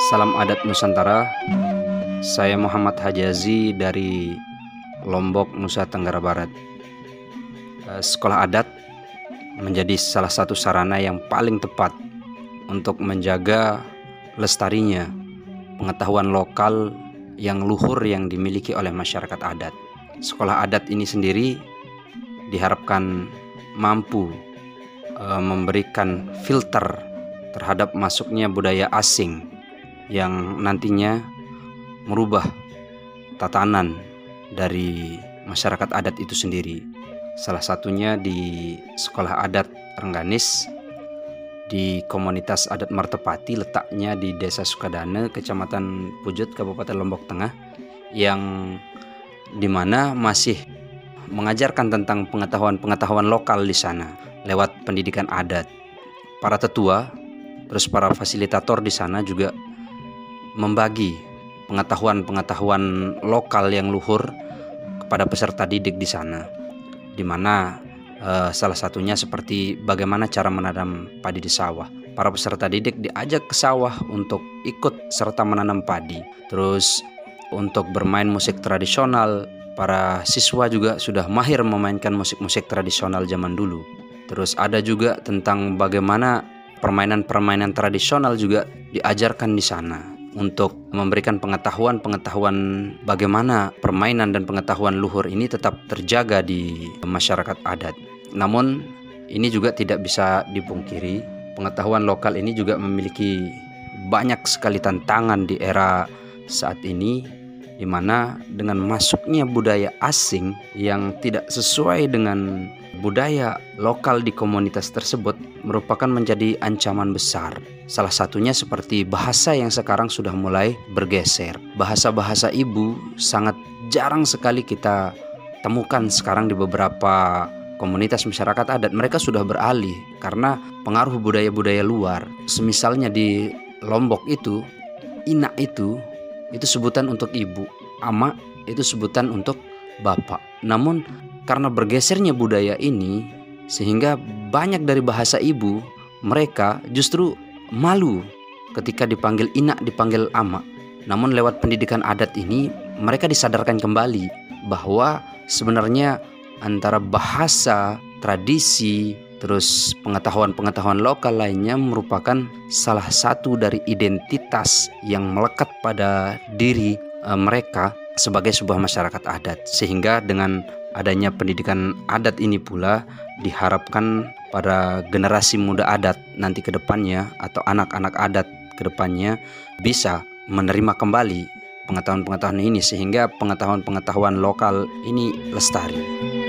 Salam adat Nusantara. Saya Muhammad Hajazi dari Lombok, Nusa Tenggara Barat. Sekolah adat menjadi salah satu sarana yang paling tepat untuk menjaga lestarinya pengetahuan lokal yang luhur yang dimiliki oleh masyarakat adat. Sekolah adat ini sendiri diharapkan mampu memberikan filter terhadap masuknya budaya asing yang nantinya merubah tatanan dari masyarakat adat itu sendiri. Salah satunya di Sekolah Adat Rengganis di komunitas adat Martepati, letaknya di Desa Sukadana, Kecamatan Pujut, Kabupaten Lombok Tengah, yang dimana masih mengajarkan tentang pengetahuan-pengetahuan lokal di sana lewat pendidikan adat. Para tetua, terus para fasilitator di sana juga membagi pengetahuan-pengetahuan lokal yang luhur kepada peserta didik di sana, di mana salah satunya seperti bagaimana cara menanam padi di sawah. Para peserta didik diajak ke sawah untuk ikut serta menanam padi. Terus untuk bermain musik tradisional, para siswa juga sudah mahir memainkan musik-musik tradisional zaman dulu. Terus ada juga tentang bagaimana permainan-permainan tradisional juga diajarkan di sana untuk memberikan pengetahuan-pengetahuan bagaimana permainan dan pengetahuan luhur ini tetap terjaga di masyarakat adat. Namun ini juga tidak bisa dipungkiri, pengetahuan lokal ini juga memiliki banyak sekali tantangan di era saat ini, di mana dengan masuknya budaya asing yang tidak sesuai dengan budaya lokal di komunitas tersebut merupakan menjadi ancaman besar. Salah satunya seperti bahasa yang sekarang sudah mulai bergeser. Bahasa-bahasa ibu sangat jarang sekali kita temukan sekarang di beberapa komunitas masyarakat adat. Mereka sudah beralih karena pengaruh budaya-budaya luar. Semisalnya di Lombok itu, ina itu sebutan untuk ibu, ama itu sebutan untuk bapak. Namun karena bergesernya budaya ini, sehingga banyak dari bahasa ibu mereka justru malu ketika dipanggil ina, dipanggil ama. Namun lewat pendidikan adat ini mereka disadarkan kembali bahwa sebenarnya antara bahasa, tradisi, terus pengetahuan-pengetahuan lokal lainnya merupakan salah satu dari identitas yang melekat pada diri mereka sebagai sebuah masyarakat adat. Sehingga dengan adanya pendidikan adat ini pula diharapkan pada generasi muda adat nanti ke depannya atau anak-anak adat ke depannya bisa menerima kembali pengetahuan-pengetahuan ini, sehingga pengetahuan-pengetahuan lokal ini lestari.